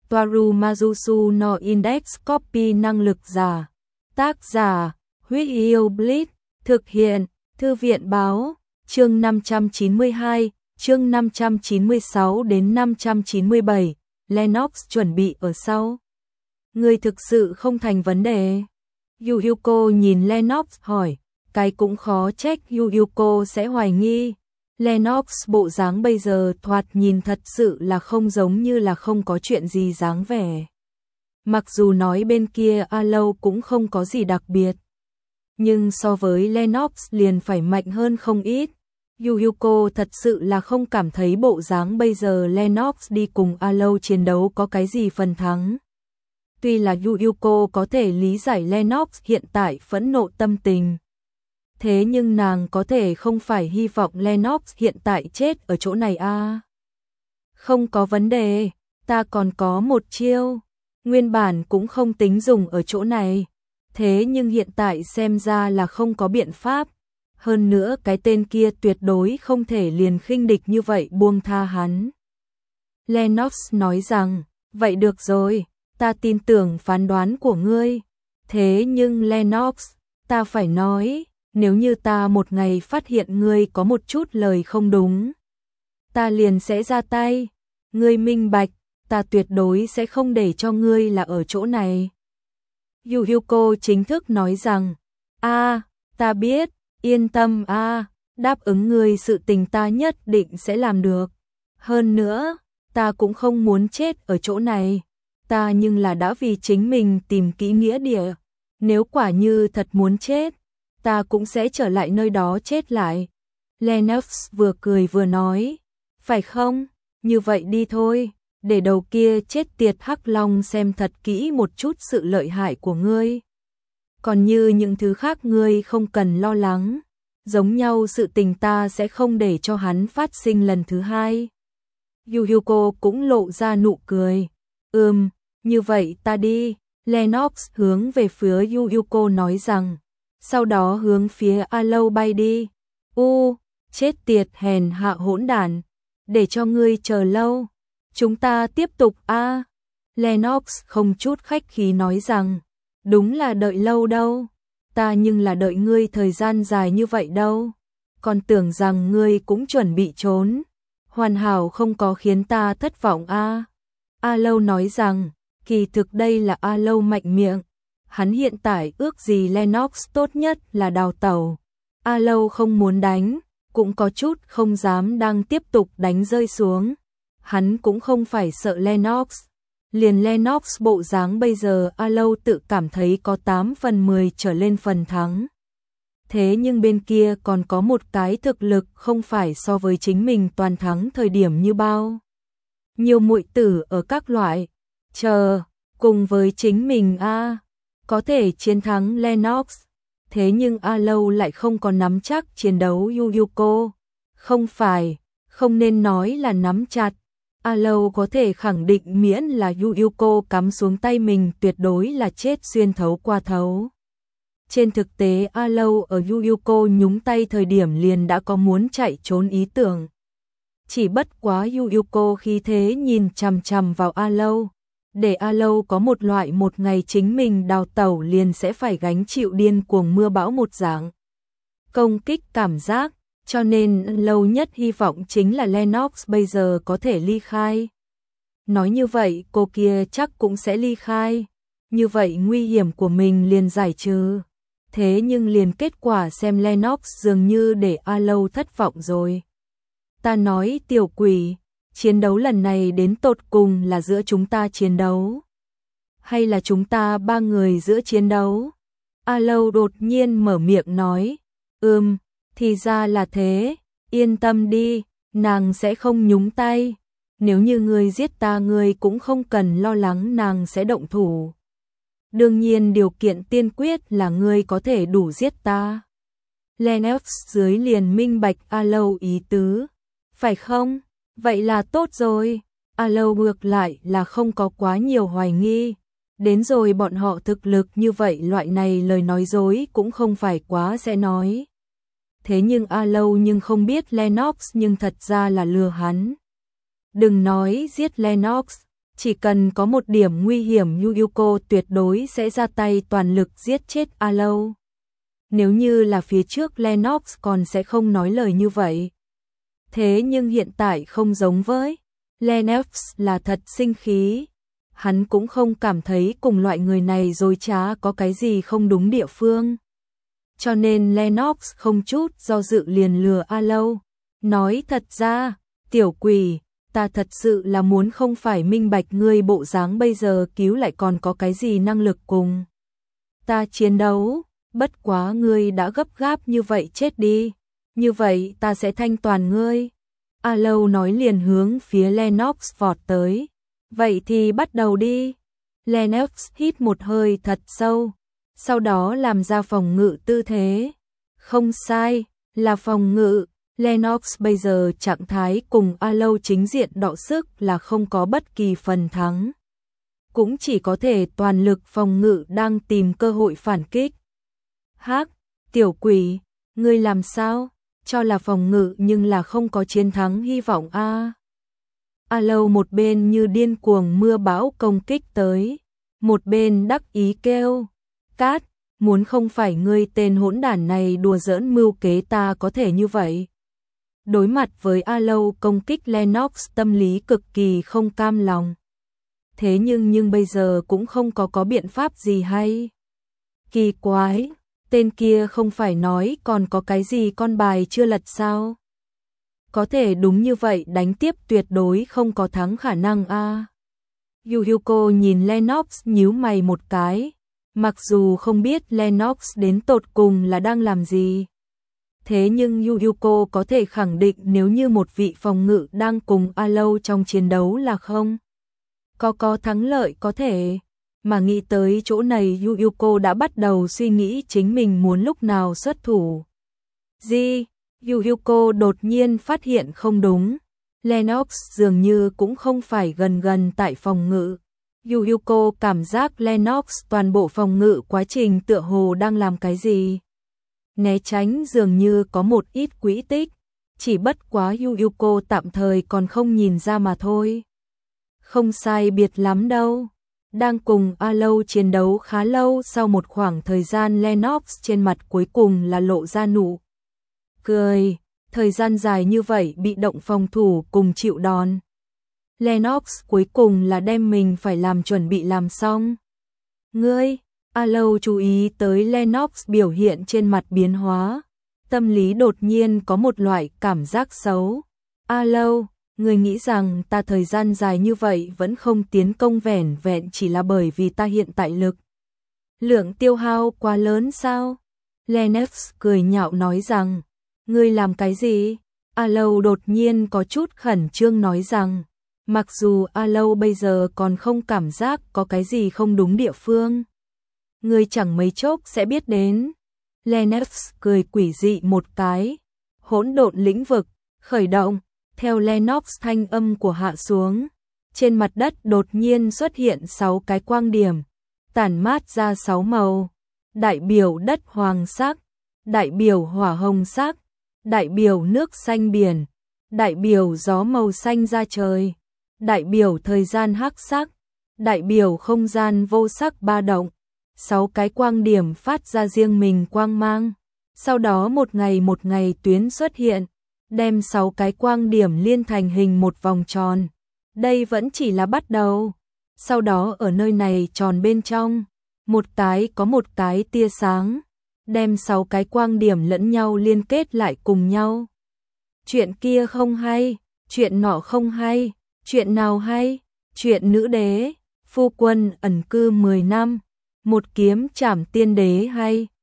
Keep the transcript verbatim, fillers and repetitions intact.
Toaru Majusu no Index Copy năng lực giả. Tác giả, Huyết Yêu Blitz, thực hiện, Thư viện báo, chương năm trăm chín mươi hai, chương năm trăm chín mươi sáu đến năm trăm chín mươi bảy, Lennox chuẩn bị ở sau. Người thực sự không thành vấn đề. Yu Yuko nhìn Lennox hỏi, cái cũng khó trách Yu Yuko sẽ hoài nghi. Lennox bộ dáng bây giờ thoạt nhìn thật sự là không giống như là không có chuyện gì dáng vẻ. Mặc dù nói bên kia Alo cũng không có gì đặc biệt, nhưng so với Lennox liền phải mạnh hơn không ít. Yu Yuko thật sự là không cảm thấy bộ dáng bây giờ Lennox đi cùng Alo chiến đấu có cái gì phần thắng. Tuy là Yu Yuko có thể lý giải Lennox hiện tại phẫn nộ tâm tình, thế nhưng nàng có thể không phải hy vọng Lennox hiện tại chết ở chỗ này a. À? Không có vấn đề, ta còn có một chiêu, nguyên bản cũng không tính dùng ở chỗ này, thế nhưng hiện tại xem ra là không có biện pháp. Hơn nữa cái tên kia tuyệt đối không thể liền khinh địch như vậy buông tha hắn. Lennox nói rằng, vậy được rồi, ta tin tưởng phán đoán của ngươi. Thế nhưng Lennox, ta phải nói, nếu như ta một ngày phát hiện ngươi có một chút lời không đúng, ta liền sẽ ra tay. Ngươi minh bạch, ta tuyệt đối sẽ không để cho ngươi là ở chỗ này. Yu Yuko chính thức nói rằng, a, ta biết, yên tâm a, đáp ứng ngươi sự tình ta nhất định sẽ làm được. Hơn nữa, ta cũng không muốn chết ở chỗ này, ta nhưng là đã vì chính mình tìm kỹ nghĩa địa. Nếu quả như thật muốn chết, ta cũng sẽ trở lại nơi đó chết lại. Lennox vừa cười vừa nói, phải không, như vậy đi thôi, để đầu kia chết tiệt Hắc Long xem thật kỹ một chút sự lợi hại của ngươi. Còn như những thứ khác ngươi không cần lo lắng, giống nhau sự tình ta sẽ không để cho hắn phát sinh lần thứ hai. Yu Yuko cũng lộ ra nụ cười, ừm, như vậy ta đi. Lennox hướng về phía Yu Yuko nói rằng, sau đó hướng phía Alo bay đi. U, chết tiệt hèn hạ hỗn đản, để cho ngươi chờ lâu, chúng ta tiếp tục a. À. Lennox không chút khách khí nói rằng, đúng là đợi lâu đâu, ta nhưng là đợi ngươi thời gian dài như vậy đâu, còn tưởng rằng ngươi cũng chuẩn bị trốn, hoàn hảo không có khiến ta thất vọng a. À. Alo nói rằng, kỳ thực đây là Alo mạnh miệng, hắn hiện tại ước gì Lennox tốt nhất là đào tẩu. Alo không muốn đánh, cũng có chút không dám đang tiếp tục đánh rơi xuống. Hắn cũng không phải sợ Lennox, liền Lennox bộ dáng bây giờ Alo tự cảm thấy có tám phần mười trở lên phần thắng. Thế nhưng bên kia còn có một cái thực lực không phải so với chính mình toàn thắng thời điểm như bao. Nhiều muội tử ở các loại, chờ, cùng với chính mình a, à, có thể chiến thắng Lennox. Thế nhưng Alo lại không có nắm chắc chiến đấu Yu Yuko. Không phải, không nên nói là nắm chặt. Alo có thể khẳng định miễn là Yu Yuko cắm xuống tay mình tuyệt đối là chết xuyên thấu qua thấu. Trên thực tế Alo ở Yu Yuko nhúng tay thời điểm liền đã có muốn chạy trốn ý tưởng. Chỉ bất quá Yu Yuko khi thế nhìn chằm chằm vào Alo, để Alo có một loại một ngày chính mình đào tẩu liền sẽ phải gánh chịu điên cuồng mưa bão một dạng công kích cảm giác, cho nên lâu nhất hy vọng chính là Lennox bây giờ có thể ly khai. Nói như vậy cô kia chắc cũng sẽ ly khai, như vậy nguy hiểm của mình liền giải trừ. Thế nhưng liền kết quả xem Lennox dường như để Alo thất vọng rồi. Ta nói tiểu quỷ, chiến đấu lần này đến tột cùng là giữa chúng ta chiến đấu, hay là chúng ta ba người giữa chiến đấu? Alo đột nhiên mở miệng nói, ừm, thì ra là thế, yên tâm đi, nàng sẽ không nhúng tay. Nếu như ngươi giết ta ngươi cũng không cần lo lắng nàng sẽ động thủ. Đương nhiên điều kiện tiên quyết là ngươi có thể đủ giết ta. Lennox dưới liền minh bạch Alo ý tứ, phải không? Vậy là tốt rồi. Alo ngược lại là không có quá nhiều hoài nghi. Đến rồi bọn họ thực lực như vậy loại này lời nói dối cũng không phải quá sẽ nói. Thế nhưng Alo nhưng không biết Lennox nhưng thật ra là lừa hắn. Đừng nói giết Lennox, Chỉ cần có một điểm nguy hiểm Yu Yuko tuyệt đối sẽ ra tay toàn lực giết chết Alo. Nếu như là phía trước Lennox còn sẽ không nói lời như vậy. Thế nhưng hiện tại không giống với. Lennox là thật sinh khí. Hắn cũng không cảm thấy cùng loại người này dối trá có cái gì không đúng địa phương. Cho nên Lennox không chút do dự liền lừa Alo. Nói thật ra, tiểu quỷ, ta thật sự là muốn không phải minh bạch ngươi bộ dáng bây giờ cứu lại còn có cái gì năng lực cùng ta chiến đấu, bất quá ngươi đã gấp gáp như vậy chết đi, như vậy ta sẽ thanh toàn ngươi. Alo nói liền hướng phía Lennox vọt tới. Vậy thì bắt đầu đi. Lennox hít một hơi thật sâu, sau đó làm ra phòng ngự tư thế. Không sai, là phòng ngự. Lennox bây giờ trạng thái cùng Alo chính diện đọ sức là không có bất kỳ phần thắng. Cũng chỉ có thể toàn lực phòng ngự đang tìm cơ hội phản kích. Hắc, tiểu quỷ, ngươi làm sao? Cho là phòng ngự nhưng là không có chiến thắng hy vọng a. À. Alo một bên như điên cuồng mưa bão công kích tới, một bên đắc ý kêu, Cát, muốn không phải ngươi tên hỗn đản này đùa giỡn mưu kế ta có thể như vậy. Đối mặt với Alo công kích Lennox tâm lý cực kỳ không cam lòng. Thế nhưng nhưng bây giờ cũng không có có biện pháp gì hay. Kỳ quái, tên kia không phải nói còn có cái gì con bài chưa lật sao? Có thể đúng như vậy đánh tiếp tuyệt đối không có thắng khả năng a. À. Yu Yuko nhìn Lennox nhíu mày một cái, mặc dù không biết Lennox đến tột cùng là đang làm gì. Thế nhưng Yu Yuko có thể khẳng định nếu như một vị phòng ngự đang cùng Alo trong chiến đấu là không có có thắng lợi có thể. Mà nghĩ tới chỗ này Yu Yuko đã bắt đầu suy nghĩ chính mình muốn lúc nào xuất thủ. Gì? Yu Yuko đột nhiên phát hiện không đúng. Lennox dường như cũng không phải gần gần tại phòng ngự. Yu Yuko cảm giác Lennox toàn bộ phòng ngự quá trình tựa hồ đang làm cái gì. Né tránh dường như có một ít quỹ tích. Chỉ bất quá Yu Yuko tạm thời còn không nhìn ra mà thôi. Không sai biệt lắm đâu. Đang cùng Alo chiến đấu khá lâu, sau một khoảng thời gian Lennox trên mặt cuối cùng là lộ ra nụ cười. Thời gian dài như vậy bị động phòng thủ cùng chịu đòn. Lennox cuối cùng là đem mình phải làm chuẩn bị làm xong. Ngươi, Alo chú ý tới Lennox biểu hiện trên mặt biến hóa. Tâm lý đột nhiên có một loại cảm giác xấu. Alo, ngươi nghĩ rằng ta thời gian dài như vậy vẫn không tiến công vẻn vẹn chỉ là bởi vì ta hiện tại lực lượng tiêu hao quá lớn sao? Lennox cười nhạo nói rằng, ngươi làm cái gì? Alo đột nhiên có chút khẩn trương nói rằng, mặc dù Alo bây giờ còn không cảm giác có cái gì không đúng địa phương, ngươi chẳng mấy chốc sẽ biết đến. Lennox cười quỷ dị một cái, hỗn độn lĩnh vực khởi động. Theo Lennox thanh âm của hạ xuống, trên mặt đất đột nhiên xuất hiện sáu cái quang điểm, tản mát ra sáu màu, đại biểu đất hoàng sắc, đại biểu hỏa hồng sắc, đại biểu nước xanh biển, đại biểu gió màu xanh ra trời, đại biểu thời gian hắc sắc, đại biểu không gian vô sắc ba động. Sáu cái quang điểm phát ra riêng mình quang mang, sau đó một ngày một ngày tuyến xuất hiện, đem sáu cái quang điểm liên thành hình một vòng tròn. Đây vẫn chỉ là bắt đầu. Sau đó ở nơi này tròn bên trong, một cái có một cái tia sáng, đem sáu cái quang điểm lẫn nhau liên kết lại cùng nhau. Chuyện kia không hay, chuyện nọ không hay, chuyện nào hay? Chuyện nữ đế, phu quân ẩn cư mười năm, một kiếm trảm tiên đế hay,